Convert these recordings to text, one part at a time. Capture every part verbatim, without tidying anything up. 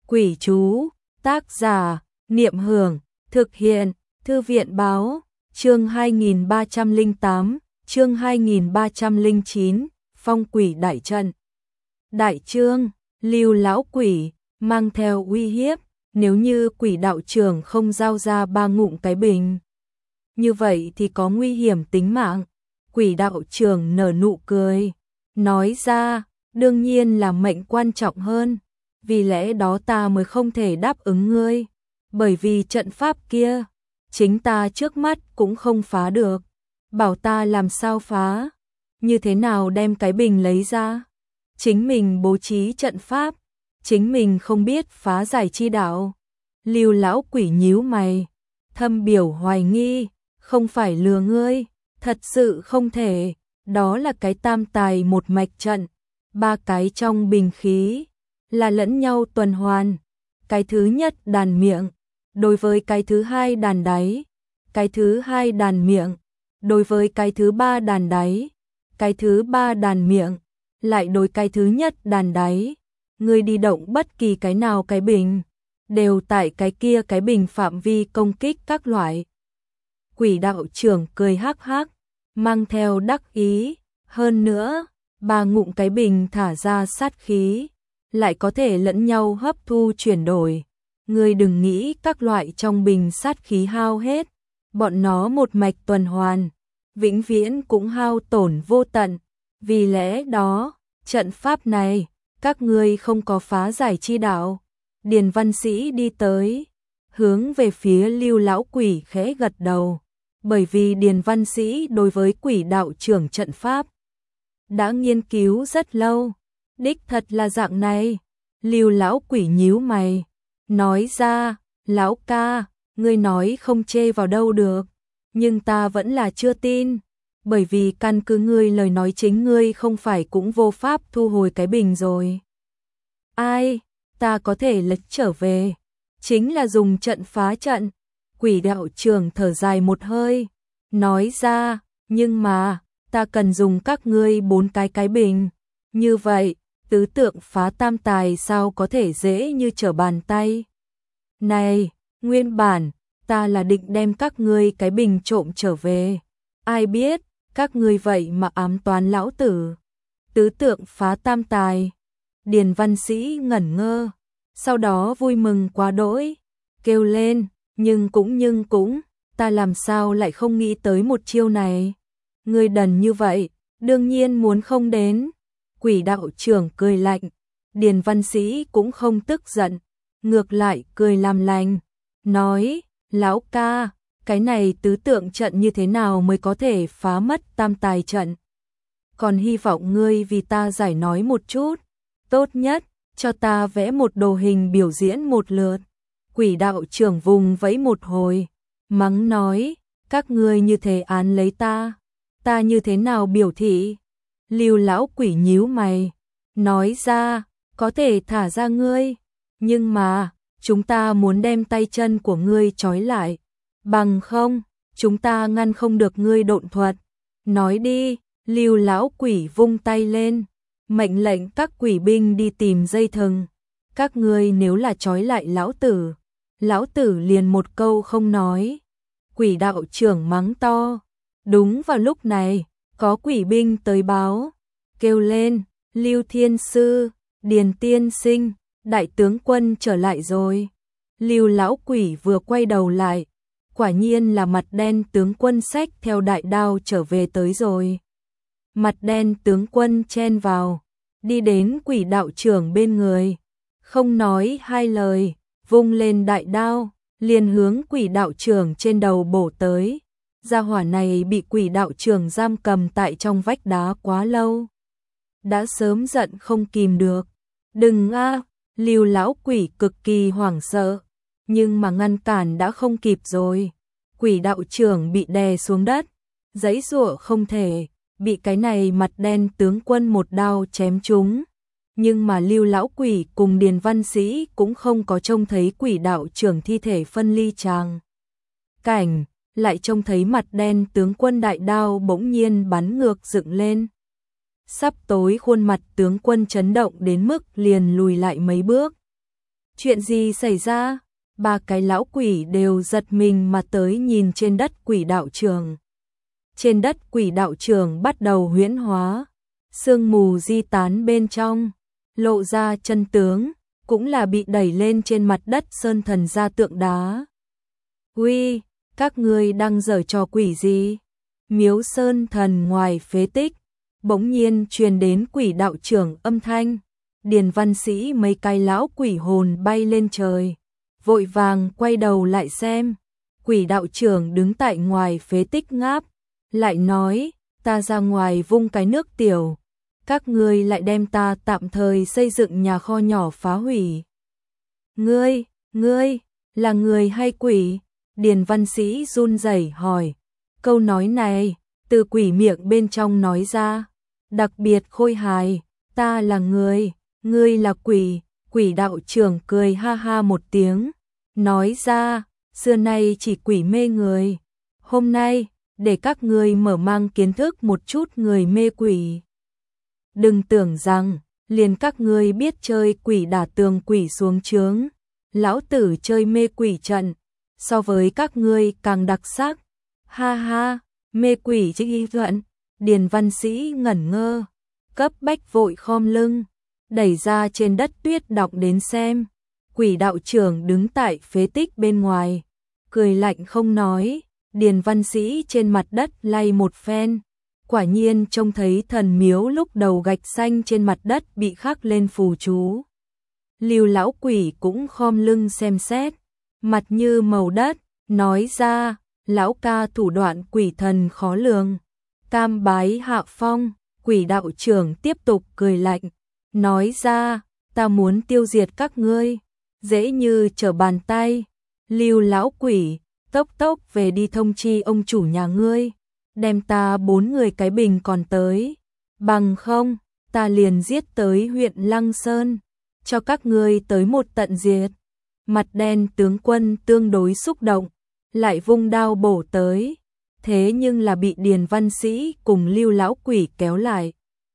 Quỷ chú, tác giả, Niệm Hưởng, thực hiện, Thư viện Báo, chương hai nghìn ba trăm lẻ tám, chương hai nghìn ba trăm lẻ chín, phong quỷ đại trận. Đại chương, Lưu lão quỷ, mang theo uy hiếp, nếu như quỷ đạo trưởng không giao ra ba ngụm cái bình. Như vậy thì có nguy hiểm tính mạng. Quỷ đạo trưởng nở nụ cười, nói ra, đương nhiên là mệnh quan trọng hơn. Vì lẽ đó ta mới không thể đáp ứng ngươi, bởi vì trận pháp kia, chính ta trước mắt cũng không phá được. Bảo ta làm sao phá, như thế nào đem cái bình lấy ra. Chính mình bố trí trận pháp, chính mình không biết phá giải chi đạo. Lưu lão quỷ nhíu mày, thâm biểu hoài nghi, không phải lừa ngươi, thật sự không thể. Đó là cái tam tài một mạch trận, ba cái trong bình khí là lẫn nhau tuần hoàn. Cái thứ nhất đàn miệng, đối với cái thứ hai đàn đáy, cái thứ hai đàn miệng, đối với cái thứ ba đàn đáy, cái thứ ba đàn miệng, lại đối cái thứ nhất đàn đáy. Ngươi đi động bất kỳ cái nào cái bình, đều tại cái kia cái bình phạm vi công kích các loại. Quỷ đạo trưởng cười hắc hắc, mang theo đắc ý, hơn nữa, ba ngụm cái bình thả ra sát khí, lại có thể lẫn nhau hấp thu chuyển đổi. Ngươi đừng nghĩ các loại trong bình sát khí hao hết, bọn nó một mạch tuần hoàn, vĩnh viễn cũng hao tổn vô tận. Vì lẽ đó, trận pháp này, các ngươi không có phá giải chi đạo. Điền văn sĩ đi tới, hướng về phía Lưu lão quỷ khẽ gật đầu, bởi vì Điền văn sĩ đối với quỷ đạo trưởng trận pháp đã nghiên cứu rất lâu. Đích thật là dạng này. Lưu lão quỷ nhíu mày, nói ra, lão ca, ngươi nói không chê vào đâu được, nhưng ta vẫn là chưa tin, bởi vì căn cứ ngươi lời nói chính ngươi không phải cũng vô pháp thu hồi cái bình rồi. Ai, ta có thể lật trở về, chính là dùng trận phá trận. Quỷ đạo trưởng thở dài một hơi, nói ra, nhưng mà, ta cần dùng các ngươi bốn cái cái bình, như vậy, tứ tượng phá tam tài sao có thể dễ như trở bàn tay. Này, nguyên bản, ta là định đem các ngươi cái bình trộm trở về. Ai biết, các ngươi vậy mà ám toán lão tử. Tứ tượng phá tam tài. Điền văn sĩ ngẩn ngơ, sau đó vui mừng quá đỗi, kêu lên, nhưng cũng nhưng cũng, ta làm sao lại không nghĩ tới một chiêu này. Ngươi đần như vậy, đương nhiên muốn không đến. Quỷ đạo trưởng cười lạnh, Điền văn sĩ cũng không tức giận, ngược lại cười làm lành, nói, lão ca, cái này tứ tượng trận như thế nào mới có thể phá mất tam tài trận? Còn hy vọng ngươi vì ta giải nói một chút, tốt nhất, cho ta vẽ một đồ hình biểu diễn một lượt. Quỷ đạo trưởng vùng vẫy một hồi, mắng nói, các ngươi như thế án lấy ta, ta như thế nào biểu thị? Lưu lão quỷ nhíu mày, nói ra, có thể thả ra ngươi, nhưng mà, chúng ta muốn đem tay chân của ngươi trói lại, bằng không, chúng ta ngăn không được ngươi độn thuật. Nói đi. Lưu lão quỷ vung tay lên, mệnh lệnh các quỷ binh đi tìm dây thừng. Các ngươi nếu là trói lại lão tử, lão tử liền một câu không nói. Quỷ đạo trưởng mắng to. Đúng vào lúc này, có quỷ binh tới báo, kêu lên, Lưu thiên sư, Điền tiên sinh, đại tướng quân trở lại rồi. Lưu lão quỷ vừa quay đầu lại, quả nhiên là mặt đen tướng quân xách theo đại đao trở về tới rồi. Mặt đen tướng quân chen vào, đi đến quỷ đạo trưởng bên người, không nói hai lời, vung lên đại đao, liền hướng quỷ đạo trưởng trên đầu bổ tới. Gia hỏa này bị quỷ đạo trưởng giam cầm tại trong vách đá quá lâu, đã sớm giận không kìm được. Đừng a! Lưu lão quỷ cực kỳ hoảng sợ, nhưng mà ngăn cản đã không kịp rồi. Quỷ đạo trưởng bị đè xuống đất, giãy giụa không thể, bị cái này mặt đen tướng quân một đao chém trúng. Nhưng mà Lưu lão quỷ cùng Điền văn sĩ cũng không có trông thấy quỷ đạo trưởng thi thể phân ly tràng cảnh, lại trông thấy mặt đen tướng quân đại đao bỗng nhiên bắn ngược dựng lên. Sắp tối khuôn mặt tướng quân chấn động đến mức liền lùi lại mấy bước. Chuyện gì xảy ra? Ba cái lão quỷ đều giật mình mà tới nhìn trên đất quỷ đạo trường. Trên đất quỷ đạo trường bắt đầu huyễn hóa, sương mù di tán bên trong, lộ ra chân tướng, cũng là bị đẩy lên trên mặt đất sơn thần ra tượng đá. Uy, các ngươi đang giở trò quỷ gì? Miếu sơn thần ngoài phế tích, bỗng nhiên truyền đến quỷ đạo trưởng âm thanh. Điền Văn Sĩ mấy cái lão quỷ hồn bay lên trời, vội vàng quay đầu lại xem. Quỷ đạo trưởng đứng tại ngoài phế tích ngáp, lại nói, ta ra ngoài vung cái nước tiểu, các ngươi lại đem ta tạm thời xây dựng nhà kho nhỏ phá hủy. Ngươi, ngươi, là người hay quỷ? Điền Văn Sĩ run rẩy hỏi. Câu nói này, từ quỷ miệng bên trong nói ra, đặc biệt khôi hài, ta là người, ngươi là quỷ. Quỷ đạo trưởng cười ha ha một tiếng, nói ra, xưa nay chỉ quỷ mê người, hôm nay, để các ngươi mở mang kiến thức một chút người mê quỷ. Đừng tưởng rằng, liền các ngươi biết chơi quỷ đả tường quỷ xuống chướng, lão tử chơi mê quỷ trận, so với các ngươi càng đặc sắc. Ha ha, mê quỷ chứ y thuận. Điền Văn Sĩ ngẩn ngơ, cấp bách vội khom lưng, đẩy ra trên đất tuyết đọc đến xem. Quỷ đạo trưởng đứng tại phế tích bên ngoài, cười lạnh không nói. Điền Văn Sĩ trên mặt đất lay một phen, quả nhiên trông thấy thần miếu lúc đầu gạch xanh trên mặt đất bị khắc lên phù chú. Lưu lão quỷ cũng khom lưng xem xét, mặt như màu đất, nói ra, lão ca thủ đoạn quỷ thần khó lường. Tam bái hạ phong. Quỷ đạo trưởng tiếp tục cười lạnh, nói ra, ta muốn tiêu diệt các ngươi, dễ như trở bàn tay. Lưu lão quỷ, tốc tốc về đi thông chi ông chủ nhà ngươi, đem ta bốn người cái bình còn tới, bằng không, ta liền giết tới huyện Lăng Sơn, cho các ngươi tới một tận diệt. Mặt đen tướng quân tương đối xúc động, lại vung đao bổ tới, thế nhưng là bị Điền Văn Sĩ cùng Lưu lão quỷ kéo lại.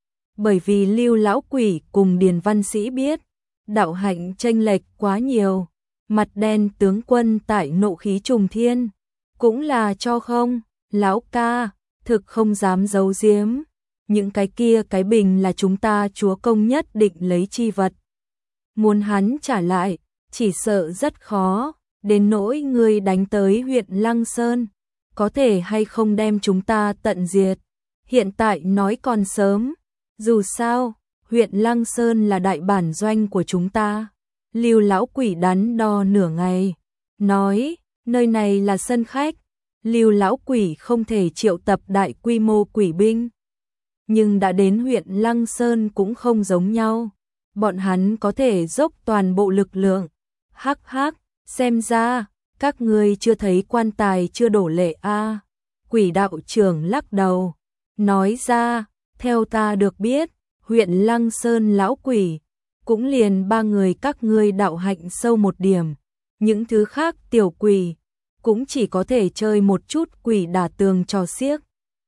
Bởi vì Lưu lão quỷ cùng Điền Văn Sĩ biết, đạo hạnh chênh lệch quá nhiều, mặt đen tướng quân tại nộ khí trùng thiên, cũng là cho không, lão ca, thực không dám giấu giếm, những cái kia cái bình là chúng ta chúa công nhất định lấy chi vật. Muốn hắn trả lại, chỉ sợ rất khó, đến nỗi người đánh tới huyện Lăng Sơn, có thể hay không đem chúng ta tận diệt, hiện tại nói còn sớm, dù sao, huyện Lăng Sơn là đại bản doanh của chúng ta. Lưu lão quỷ đắn đo nửa ngày, nói, nơi này là sân khách, Lưu lão quỷ không thể triệu tập đại quy mô quỷ binh. Nhưng đã đến huyện Lăng Sơn cũng không giống nhau, bọn hắn có thể dốc toàn bộ lực lượng. Hắc hắc, xem ra, các ngươi chưa thấy quan tài chưa đổ lệ a. À. Quỷ đạo trưởng lắc đầu, nói ra, theo ta được biết, huyện Lăng Sơn lão quỷ, cũng liền ba người các ngươi đạo hạnh sâu một điểm, những thứ khác tiểu quỷ, cũng chỉ có thể chơi một chút quỷ đả tường trò xiếc.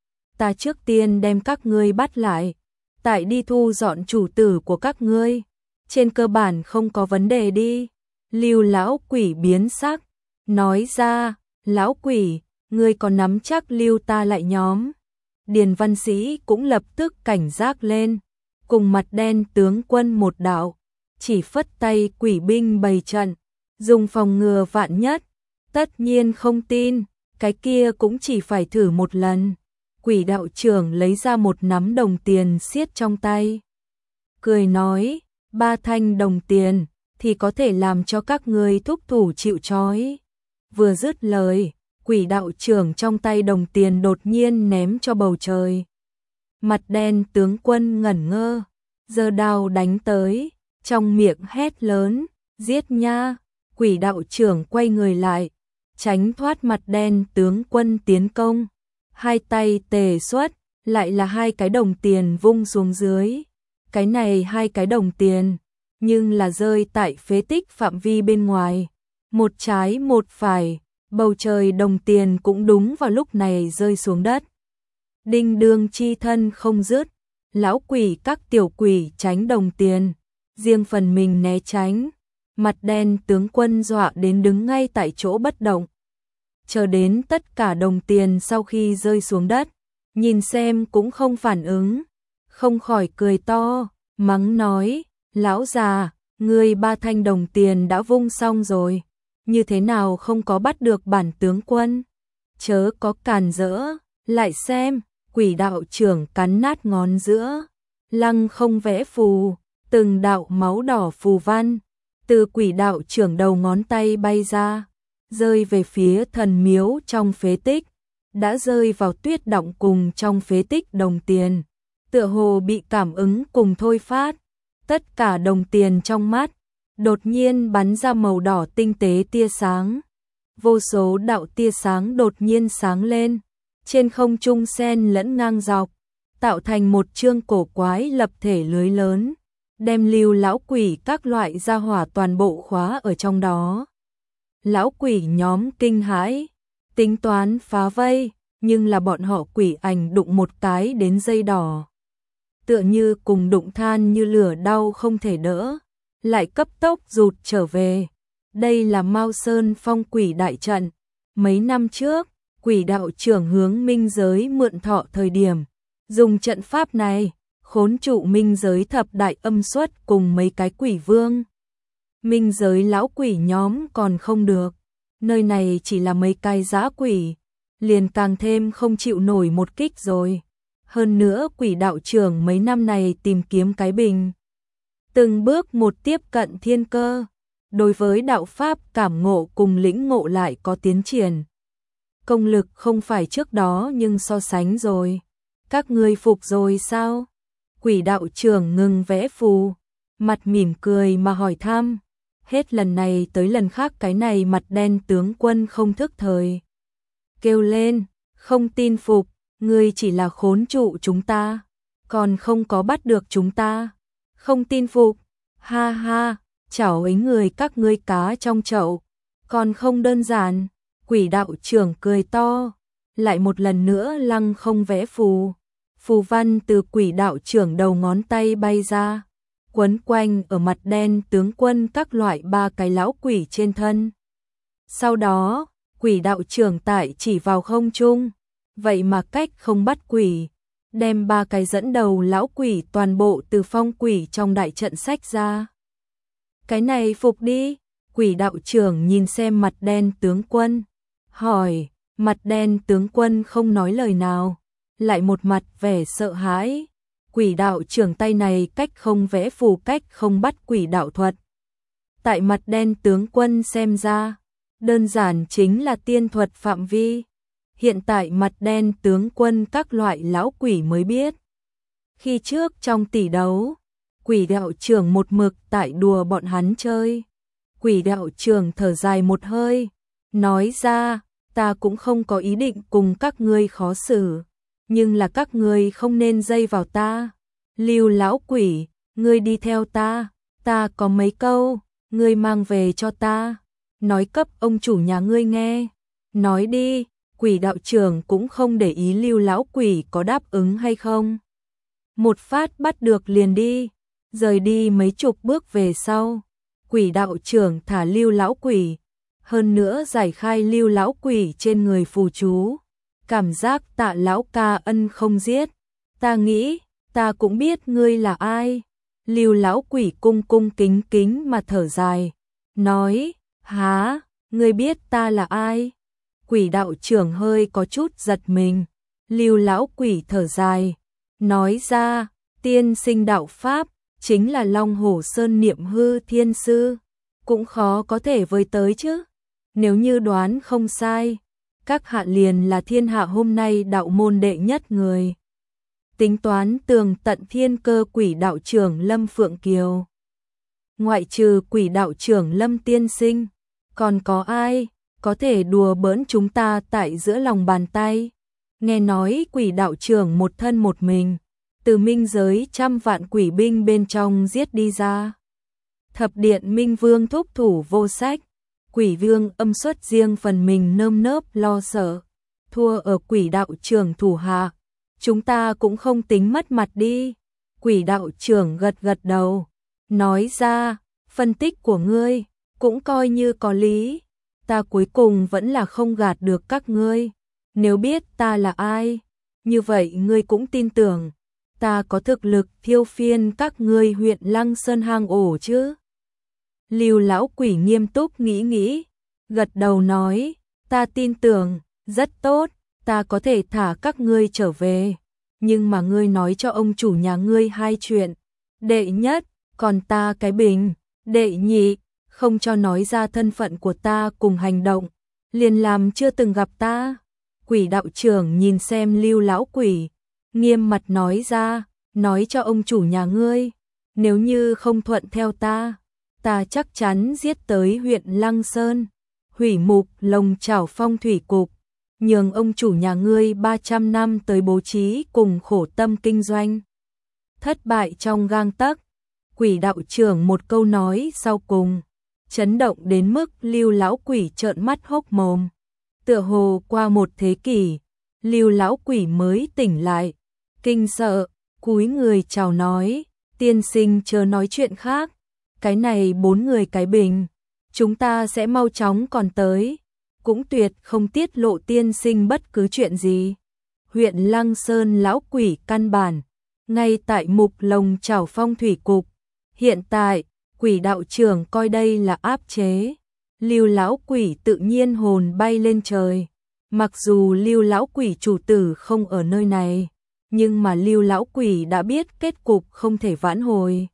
Ta trước tiên đem các ngươi bắt lại, tại đi thu dọn chủ tử của các ngươi, trên cơ bản không có vấn đề đi. Lưu lão quỷ biến sắc, nói ra, lão quỷ, ngươi có nắm chắc lưu ta lại nhóm. Điền Văn Sĩ cũng lập tức cảnh giác lên, cùng mặt đen tướng quân một đạo, chỉ phất tay quỷ binh bày trận, dùng phòng ngừa vạn nhất. Tất nhiên không tin, cái kia cũng chỉ phải thử một lần. Quỷ đạo trưởng lấy ra một nắm đồng tiền siết trong tay, cười nói, ba thanh đồng tiền thì có thể làm cho các ngươi thúc thủ chịu trói. Vừa dứt lời, quỷ đạo trưởng trong tay đồng tiền đột nhiên ném cho bầu trời. Mặt đen tướng quân ngẩn ngơ, giơ đao đánh tới, trong miệng hét lớn, giết nha. Quỷ đạo trưởng quay người lại, tránh thoát mặt đen tướng quân tiến công, hai tay tề xuất, lại là hai cái đồng tiền vung xuống dưới. Cái này hai cái đồng tiền, nhưng là rơi tại phế tích phạm vi bên ngoài, một trái một phải, bầu trời đồng tiền cũng đúng vào lúc này rơi xuống đất. Đinh đương chi thân không dứt, lão quỷ các tiểu quỷ tránh đồng tiền, riêng phần mình né tránh. Mặt đen tướng quân dọa đến đứng ngay tại chỗ bất động. Chờ đến tất cả đồng tiền sau khi rơi xuống đất, nhìn xem cũng không phản ứng, không khỏi cười to, mắng nói, lão già, ngươi ba thanh đồng tiền đã vung xong rồi, như thế nào không có bắt được bản tướng quân, chớ có càn rỡ, lại xem, quỷ đạo trưởng cắn nát ngón giữa, lăng không vẽ phù, từng đạo máu đỏ phù văn, từ quỷ đạo trưởng đầu ngón tay bay ra, rơi về phía thần miếu trong phế tích, đã rơi vào tuyết động cùng trong phế tích đồng tiền, tựa hồ bị cảm ứng cùng thôi phát, tất cả đồng tiền trong mắt, đột nhiên bắn ra màu đỏ tinh tế tia sáng, vô số đạo tia sáng đột nhiên sáng lên, trên không trung xen lẫn ngang dọc, tạo thành một chương cổ quái lập thể lưới lớn, đem Lưu lão quỷ các loại gia hỏa toàn bộ khóa ở trong đó. Lão quỷ nhóm kinh hãi, tính toán phá vây, nhưng là bọn họ quỷ ảnh đụng một cái đến dây đỏ. Tựa như cùng đụng than như lửa đau không thể đỡ, lại cấp tốc rụt trở về. Đây là Mao Sơn phong quỷ đại trận. Mấy năm trước, quỷ đạo trưởng hướng minh giới mượn thọ thời điểm, dùng trận pháp này, khốn trụ minh giới thập đại âm xuất cùng mấy cái quỷ vương. Minh giới lão quỷ nhóm còn không được, nơi này chỉ là mấy cái dã quỷ, liền càng thêm không chịu nổi một kích rồi. Hơn nữa quỷ đạo trưởng mấy năm này tìm kiếm cái bình, từng bước một tiếp cận thiên cơ, đối với đạo pháp cảm ngộ cùng lĩnh ngộ lại có tiến triển. Công lực không phải trước đó nhưng so sánh rồi. Các ngươi phục rồi sao? Quỷ đạo trưởng ngừng vẽ phù, mặt mỉm cười mà hỏi thăm. Hết lần này tới lần khác cái này mặt đen tướng quân không thức thời. Kêu lên, không tin phục, ngươi chỉ là khốn trụ chúng ta, còn không có bắt được chúng ta. Không tin phục, ha ha, chảo ấy người các ngươi cá trong chậu, còn không đơn giản. Quỷ đạo trưởng cười to, lại một lần nữa lăng không vẽ phù. Phù văn từ quỷ đạo trưởng đầu ngón tay bay ra, quấn quanh ở mặt đen tướng quân các loại ba cái lão quỷ trên thân. Sau đó, quỷ đạo trưởng tại chỉ vào không trung, vậy mà cách không bắt quỷ, đem ba cái dẫn đầu lão quỷ toàn bộ từ phong quỷ trong đại trận sách ra. Cái này phục đi, quỷ đạo trưởng nhìn xem mặt đen tướng quân, hỏi, mặt đen tướng quân không nói lời nào, lại một mặt vẻ sợ hãi. Quỷ đạo trưởng tay này cách không vẽ phù cách không bắt quỷ đạo thuật. Tại mặt đen tướng quân xem ra, đơn giản chính là tiên thuật phạm vi. Hiện tại mặt đen tướng quân các loại lão quỷ mới biết. Khi trước trong tỷ đấu, quỷ đạo trưởng một mực tại đùa bọn hắn chơi. Quỷ đạo trưởng thở dài một hơi, nói ra, ta cũng không có ý định cùng các ngươi khó xử, nhưng là các ngươi không nên dây vào ta. Lưu lão quỷ, ngươi đi theo ta, ta có mấy câu, ngươi mang về cho ta, nói cấp ông chủ nhà ngươi nghe. Nói đi, quỷ đạo trưởng cũng không để ý Lưu lão quỷ có đáp ứng hay không. Một phát bắt được liền đi, rời đi mấy chục bước về sau. Quỷ đạo trưởng thả Lưu lão quỷ, hơn nữa giải khai Lưu lão quỷ trên người phù chú. Cảm giác Tạ lão ca ân không giết, ta nghĩ, ta cũng biết ngươi là ai. Lưu lão quỷ cung cung kính kính mà thở dài, nói, há, ngươi biết ta là ai? Quỷ đạo trưởng hơi có chút giật mình. Lưu lão quỷ thở dài, nói ra, tiên sinh đạo pháp, chính là Long Hổ Sơn Niệm Hư Thiên Sư, cũng khó có thể với tới chứ. Nếu như đoán không sai, các hạ liền là thiên hạ hôm nay đạo môn đệ nhất người. Tính toán tường tận thiên cơ quỷ đạo trưởng Lâm Phượng Kiều. Ngoại trừ quỷ đạo trưởng Lâm Tiên Sinh, còn có ai có thể đùa bỡn chúng ta tại giữa lòng bàn tay? Nghe nói quỷ đạo trưởng một thân một mình, từ minh giới trăm vạn quỷ binh bên trong giết đi ra. Thập điện Minh Vương thúc thủ vô sách, quỷ vương âm xuất riêng phần mình nơm nớp lo sợ, thua ở quỷ đạo trưởng thủ hạ. Chúng ta cũng không tính mất mặt đi. Quỷ đạo trưởng gật gật đầu, nói ra, phân tích của ngươi cũng coi như có lý, ta cuối cùng vẫn là không gạt được các ngươi. Nếu biết ta là ai, như vậy ngươi cũng tin tưởng ta có thực lực thiêu phiên các ngươi huyện Lăng Sơn hang ổ chứ? Lưu lão quỷ nghiêm túc nghĩ nghĩ, gật đầu nói, ta tin tưởng, rất tốt, ta có thể thả các ngươi trở về. Nhưng mà ngươi nói cho ông chủ nhà ngươi hai chuyện. Đệ nhất, còn ta cái bình. Đệ nhị, không cho nói ra thân phận của ta cùng hành động, liền làm chưa từng gặp ta. Quỷ đạo trưởng nhìn xem Lưu lão quỷ, nghiêm mặt nói ra, nói cho ông chủ nhà ngươi, nếu như không thuận theo ta, ta chắc chắn giết tới huyện Lăng Sơn, hủy mục Lồng Chảo Phong thủy cục, nhường ông chủ nhà ngươi ba trăm năm tới bố trí cùng khổ tâm kinh doanh. Thất bại trong gang tấc. Quỷ đạo trưởng một câu nói sau cùng, chấn động đến mức Lưu lão quỷ trợn mắt hốc mồm. Tựa hồ qua một thế kỷ, Lưu lão quỷ mới tỉnh lại, kinh sợ, cúi người chào nói, tiên sinh chớ nói chuyện khác, cái này bốn người cái bình, chúng ta sẽ mau chóng còn tới, cũng tuyệt không tiết lộ tiên sinh bất cứ chuyện gì. Huyện Lăng Sơn lão quỷ căn bản, ngay tại mục Lồng Chảo Phong thủy cục, hiện tại, quỷ đạo trưởng coi đây là áp chế. Lưu lão quỷ tự nhiên hồn bay lên trời. Mặc dù Lưu lão quỷ chủ tử không ở nơi này, nhưng mà Lưu lão quỷ đã biết kết cục không thể vãn hồi.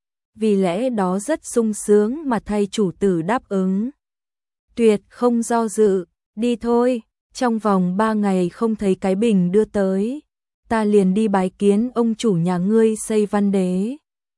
Vì lẽ đó rất sung sướng mà thay chủ tử đáp ứng. Tuyệt không do dự, đi thôi, trong vòng ba ngày không thấy cái bình đưa tới, ta liền đi bái kiến ông chủ nhà ngươi xây Văn Đế.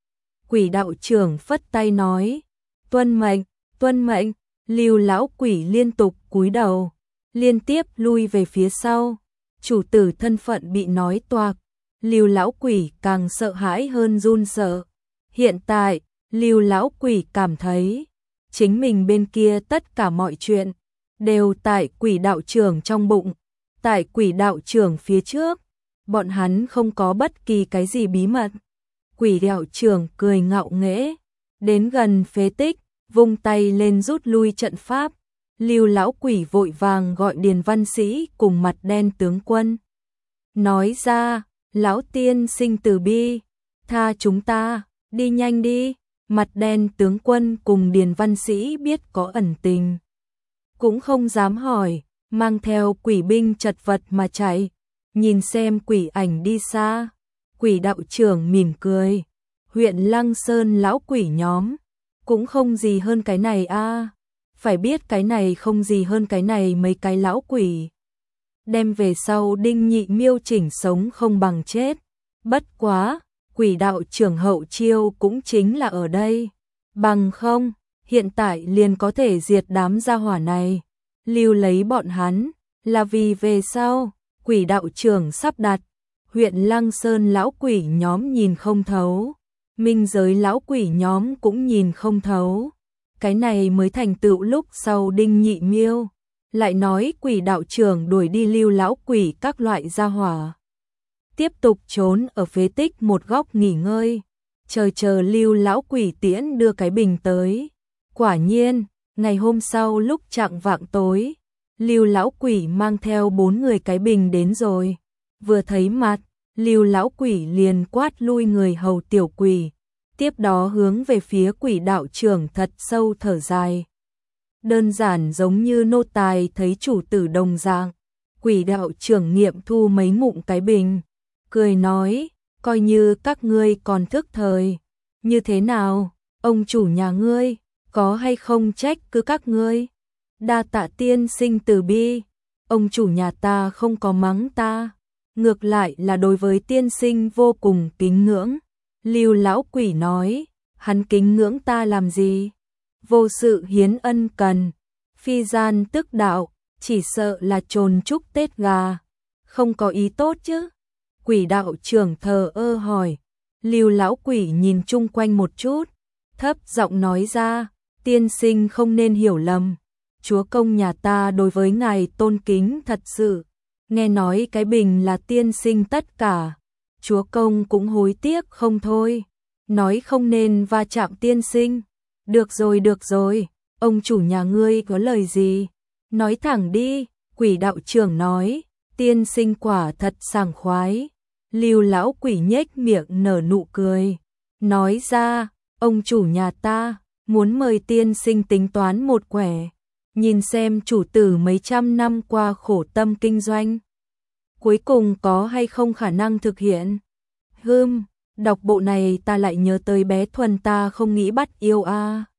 Quỷ đạo trưởng phất tay nói, tuân mệnh, tuân mệnh. Lưu lão quỷ liên tục cúi đầu, liên tiếp lui về phía sau, chủ tử thân phận bị nói toạc, Lưu lão quỷ càng sợ hãi hơn run sợ. Hiện tại, Lưu lão quỷ cảm thấy, chính mình bên kia tất cả mọi chuyện, đều tại quỷ đạo trưởng trong bụng, tại quỷ đạo trưởng phía trước, bọn hắn không có bất kỳ cái gì bí mật. Quỷ đạo trưởng cười ngạo nghễ, đến gần phế tích, vung tay lên rút lui trận pháp. Lưu lão quỷ vội vàng gọi Điền Văn Sĩ cùng Mặt Đen tướng quân, nói ra, lão tiên sinh từ bi, tha chúng ta, đi nhanh đi. Mặt Đen tướng quân cùng Điền Văn Sĩ biết có ẩn tình, cũng không dám hỏi, mang theo quỷ binh chật vật mà chạy, nhìn xem quỷ ảnh đi xa. Quỷ đạo trưởng mỉm cười, huyện Lăng Sơn lão quỷ nhóm, cũng không gì hơn cái này a, à. Phải biết cái này không gì hơn cái này mấy cái lão quỷ. Đem về sau đinh nhị miêu chỉnh sống không bằng chết. Bất quá, quỷ đạo trưởng hậu chiêu cũng chính là ở đây. Bằng không, hiện tại liền có thể diệt đám gia hỏa này. Lưu lấy bọn hắn, là vì về sau, quỷ đạo trưởng sắp đặt. Huyện Lăng Sơn lão quỷ nhóm nhìn không thấu. Minh giới lão quỷ nhóm cũng nhìn không thấu. Cái này mới thành tựu lúc sau đinh nhị miêu. Lại nói quỷ đạo trưởng đuổi đi Lưu lão quỷ các loại gia hỏa. Tiếp tục trốn ở phế tích một góc nghỉ ngơi. Chờ chờ Lưu lão quỷ tiễn đưa cái bình tới. Quả nhiên, ngày hôm sau lúc chạng vạng tối, Lưu lão quỷ mang theo bốn người cái bình đến rồi. Vừa thấy mặt, Lưu lão quỷ liền quát lui người hầu tiểu quỷ. Tiếp đó hướng về phía quỷ đạo trưởng thật sâu thở dài. Đơn giản giống như nô tài thấy chủ tử đồng dạng. Quỷ đạo trưởng nghiệm thu mấy ngụm cái bình, cười nói, coi như các ngươi còn thức thời. Như thế nào, ông chủ nhà ngươi, có hay không trách cứ các ngươi? Đa tạ tiên sinh từ bi, ông chủ nhà ta không có mắng ta, ngược lại là đối với tiên sinh vô cùng kính ngưỡng. Lưu lão quỷ nói, hắn kính ngưỡng ta làm gì? Vô sự hiến ân cần, phi gian tức đạo, chỉ sợ là trồn chúc Tết gà, không có ý tốt chứ? Quỷ đạo trưởng thờ ơ hỏi. Lưu lão quỷ nhìn chung quanh một chút, thấp giọng nói ra, tiên sinh không nên hiểu lầm, chúa công nhà ta đối với ngài tôn kính thật sự, nghe nói cái bình là tiên sinh tất cả, chúa công cũng hối tiếc không thôi, nói không nên va chạm tiên sinh, Được rồi được rồi, ông chủ nhà ngươi có lời gì? Nói thẳng đi, quỷ đạo trưởng nói, tiên sinh quả thật sảng khoái. Lưu lão quỷ nhếch miệng nở nụ cười, nói ra, ông chủ nhà ta muốn mời tiên sinh tính toán một quẻ, nhìn xem chủ tử mấy trăm năm qua khổ tâm kinh doanh, cuối cùng có hay không khả năng thực hiện. Hừm, đọc bộ này ta lại nhớ tới bé Thuần ta không nghĩ bắt yêu a.